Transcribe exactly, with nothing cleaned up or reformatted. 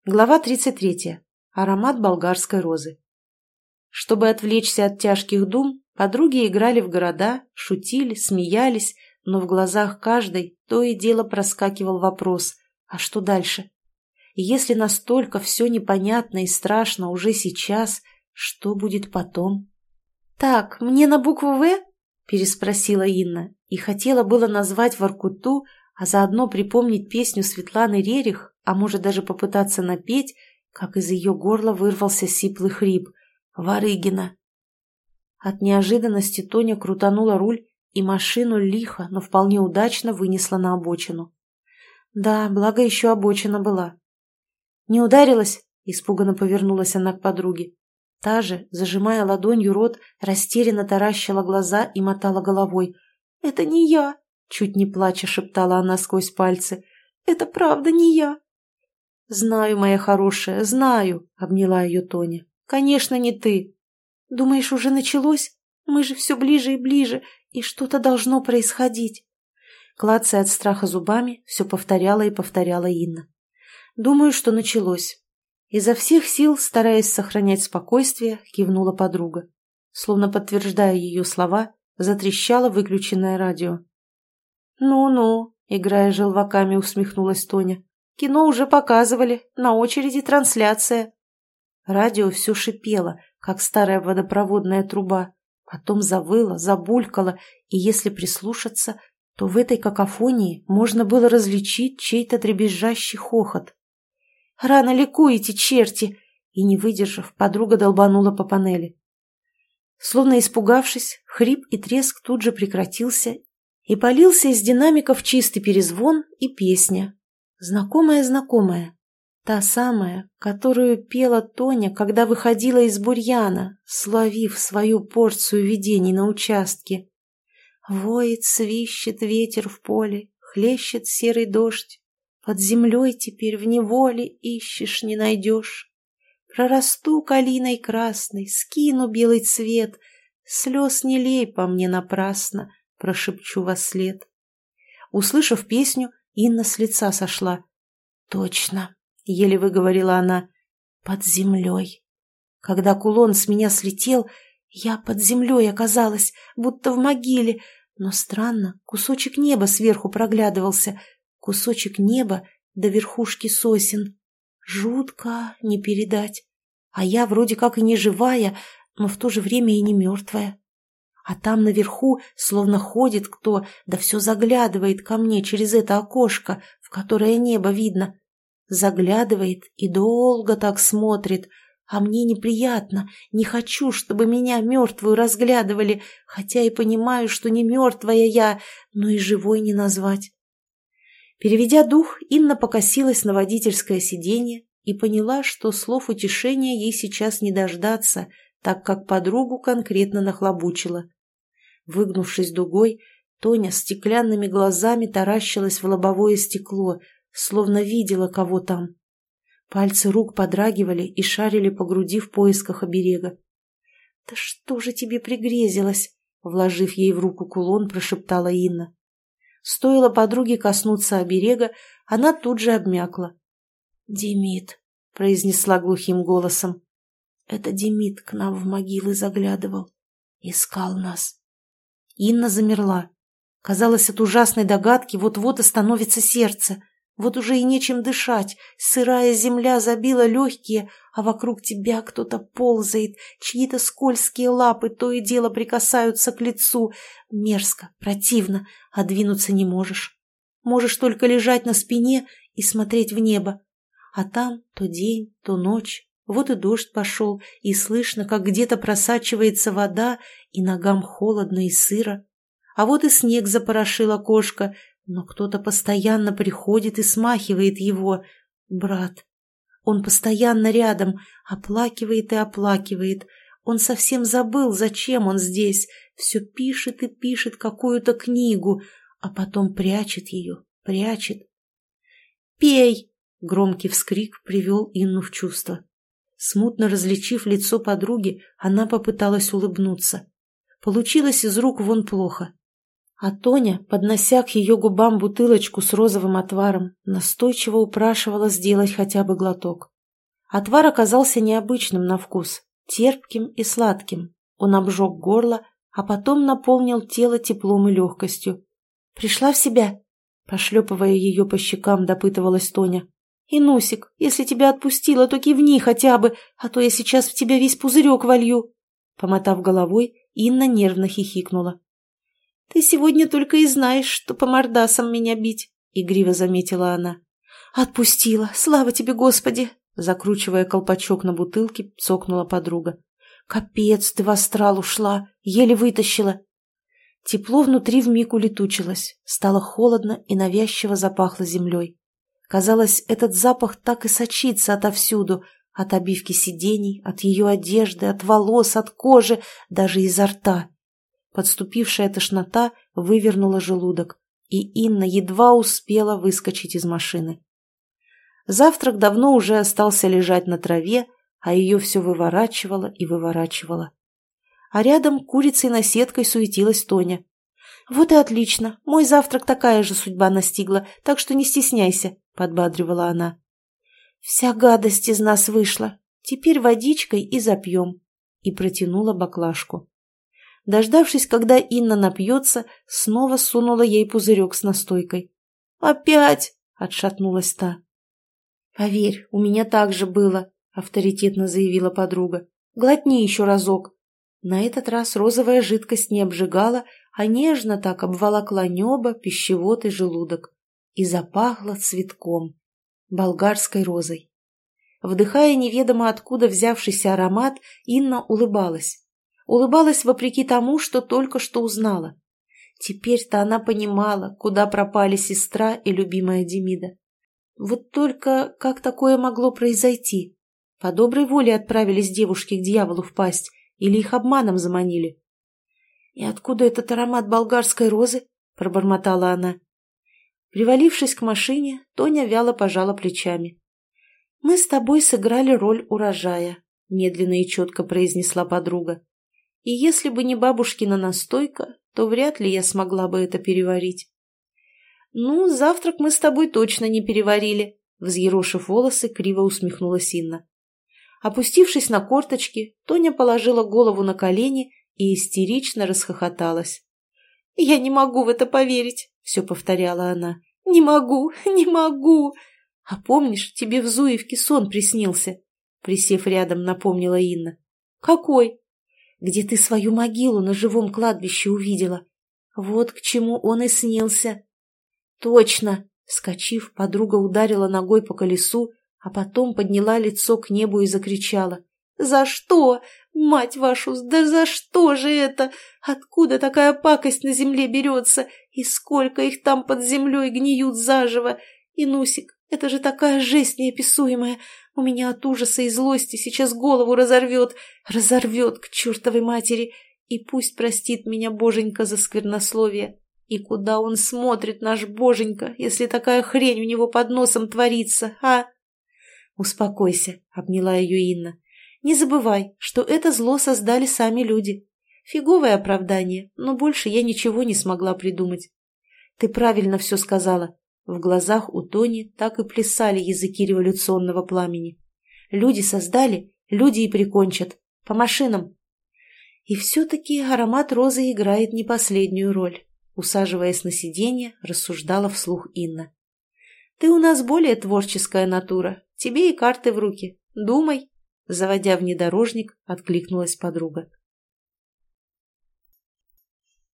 Глава тридцать третья. Аромат болгарской розы. Чтобы отвлечься от тяжких дум, подруги играли в города, шутили, смеялись, но в глазах каждой то и дело проскакивал вопрос: а что дальше? И если настолько все непонятно и страшно уже сейчас, что будет потом? «Так, мне на букву «В»?» – переспросила Инна и хотела было назвать Воркуту, а заодно припомнить песню Светланы Рерих, а может даже попытаться напеть, как из ее горла вырвался сиплый хрип. «Варыгина!» От неожиданности Тоня крутанула руль, и машину лихо, но вполне удачно вынесла на обочину. Да, благо еще обочина была. «Не ударилась?» – испуганно повернулась она к подруге. Та же, зажимая ладонью рот, растерянно таращила глаза и мотала головой. «Это не я!» – чуть не плача шептала она сквозь пальцы. «Это правда не я!» «Знаю, моя хорошая, знаю», — обняла ее Тоня. «Конечно, не ты. Думаешь, уже началось? Мы же все ближе и ближе, и что-то должно происходить». Клацая от страха зубами, все повторяла и повторяла Инна. «Думаю, что началось». Изо всех сил, стараясь сохранять спокойствие, кивнула подруга. Словно подтверждая ее слова, затрещало выключенное радио. «Ну-ну», — играя желваками, усмехнулась Тоня. «Кино уже показывали, на очереди трансляция». Радио все шипело, как старая водопроводная труба, потом завыло, забулькало, и если прислушаться, то в этой какофонии можно было различить чей-то дребезжащий хохот. «Рано ликуете, черти!» И, не выдержав, подруга долбанула по панели. Словно испугавшись, хрип и треск тут же прекратился, и полился из динамиков чистый перезвон и песня. Знакомая-знакомая, та самая, которую пела Тоня, когда выходила из бурьяна, словив свою порцию видений на участке. Воет, свищет ветер в поле, хлещет серый дождь, под землей теперь в неволе ищешь, не найдешь. Прорасту калиной красной, скину белый цвет, слез не лей по мне напрасно, прошепчу вослед. Услышав песню, Инна с лица сошла. «Точно», — еле выговорила она, — «под землей». Когда кулон с меня слетел, я под землей оказалась, будто в могиле, но странно, кусочек неба сверху проглядывался, кусочек неба до верхушки сосен. Жутко не передать. А я вроде как и не живая, но в то же время и не мертвая. А там наверху словно ходит кто, да все заглядывает ко мне через это окошко, в которое небо видно. Заглядывает и долго так смотрит, а мне неприятно, не хочу, чтобы меня мертвую разглядывали, хотя и понимаю, что не мертвая я, но и живой не назвать. Переведя дух, Инна покосилась на водительское сиденье и поняла, что слов утешения ей сейчас не дождаться, так как подругу конкретно нахлобучила. Выгнувшись дугой, Тоня стеклянными глазами таращилась в лобовое стекло, словно видела кого там. Пальцы рук подрагивали и шарили по груди в поисках оберега. «Да что же тебе пригрезилось?» — вложив ей в руку кулон, прошептала Инна. Стоило подруге коснуться оберега, она тут же обмякла. «Демид», — произнесла глухим голосом. «Это Демид к нам в могилы заглядывал, искал нас». Инна замерла. Казалось, от ужасной догадки вот-вот остановится сердце. Вот уже и нечем дышать, сырая земля забила легкие, а вокруг тебя кто-то ползает, чьи-то скользкие лапы то и дело прикасаются к лицу. Мерзко, противно, а двинуться не можешь. Можешь только лежать на спине и смотреть в небо. А там то день, то ночь. Вот и дождь пошел, и слышно, как где-то просачивается вода, и ногам холодно и сыро. А вот и снег запорошил окошко, но кто-то постоянно приходит и смахивает его. Брат. Он постоянно рядом, оплакивает и оплакивает. Он совсем забыл, зачем он здесь. Все пишет и пишет какую-то книгу, а потом прячет ее, прячет. «Пей!» — громкий вскрик привел Инну в чувство. Смутно различив лицо подруги, она попыталась улыбнуться. Получилось из рук вон плохо. А Тоня, поднося к ее губам бутылочку с розовым отваром, настойчиво упрашивала сделать хотя бы глоток. Отвар оказался необычным на вкус, терпким и сладким. Он обжег горло, а потом наполнил тело теплом и легкостью. «Пришла в себя?» Пошлепывая ее по щекам, допытывалась Тоня. «Инусик, если тебя отпустила, то кивни хотя бы, а то я сейчас в тебя весь пузырек волью». Помотав головой, Инна нервно хихикнула. «Ты сегодня только и знаешь, что по мордасам меня бить», — игриво заметила она. «Отпустила, слава тебе, Господи!» Закручивая колпачок на бутылке, цокнула подруга. «Капец, ты в астрал ушла, еле вытащила». Тепло внутри вмиг улетучилось, стало холодно и навязчиво запахло землей. Казалось, этот запах так и сочится отовсюду, от обивки сидений, от ее одежды, от волос, от кожи, даже изо рта. Подступившая тошнота вывернула желудок, и Инна едва успела выскочить из машины. Завтрак давно уже остался лежать на траве, а ее все выворачивало и выворачивало. А рядом курицей-наседкой суетилась Тоня. «Вот и отлично, мой завтрак такая же судьба настигла, так что не стесняйся», — подбадривала она. «Вся гадость из нас вышла, теперь водичкой и запьем», — и протянула баклажку. Дождавшись, когда Инна напьется, снова сунула ей пузырек с настойкой. «Опять!» — отшатнулась та. «Поверь, у меня так же было», — авторитетно заявила подруга. «Глотни еще разок». На этот раз розовая жидкость не обжигала, а нежно так обволокла небо, пищевод и желудок. И запахло цветком, болгарской розой. Вдыхая неведомо откуда взявшийся аромат, Инна улыбалась. Улыбалась вопреки тому, что только что узнала. Теперь-то она понимала, куда пропали сестра и любимая Демида. Вот только как такое могло произойти? По доброй воле отправились девушки к дьяволу в пасть или их обманом заманили? «И откуда этот аромат болгарской розы?» – пробормотала она. Привалившись к машине, Тоня вяло пожала плечами. «Мы с тобой сыграли роль урожая», – медленно и четко произнесла подруга. «И если бы не бабушкина настойка, то вряд ли я смогла бы это переварить». «Ну, завтрак мы с тобой точно не переварили», — взъерошив волосы, криво усмехнулась Инна. Опустившись на корточки, Тоня положила голову на колени и истерично расхохоталась. «Я не могу в это поверить», — все повторяла она. «Не могу, не могу!» «А помнишь, тебе в Зуевке сон приснился?» Присев рядом, напомнила Инна. «Какой?» «Где ты свою могилу на живом кладбище увидела. Вот к чему он и снился». «Точно!» — вскочив, подруга ударила ногой по колесу, а потом подняла лицо к небу и закричала. «За что? Мать вашу, да за что же это? Откуда такая пакость на земле берется? И сколько их там под землей гниют заживо? Инусик, это же такая жесть неописуемая! У меня от ужаса и злости сейчас голову разорвет, разорвет к чертовой матери, и пусть простит меня Боженька за сквернословие. И куда он смотрит, наш Боженька, если такая хрень у него под носом творится, а?» «Успокойся», — обняла ее Инна. «Не забывай, что это зло создали сами люди. Фиговое оправдание, но больше я ничего не смогла придумать. Ты правильно все сказала». В глазах у Тони так и плясали языки революционного пламени. «Люди создали, люди и прикончат. По машинам». И все-таки аромат розы играет не последнюю роль. Усаживаясь на сиденье, рассуждала вслух Инна. «Ты у нас более творческая натура. Тебе и карты в руки. Думай». Заводя внедорожник, откликнулась подруга.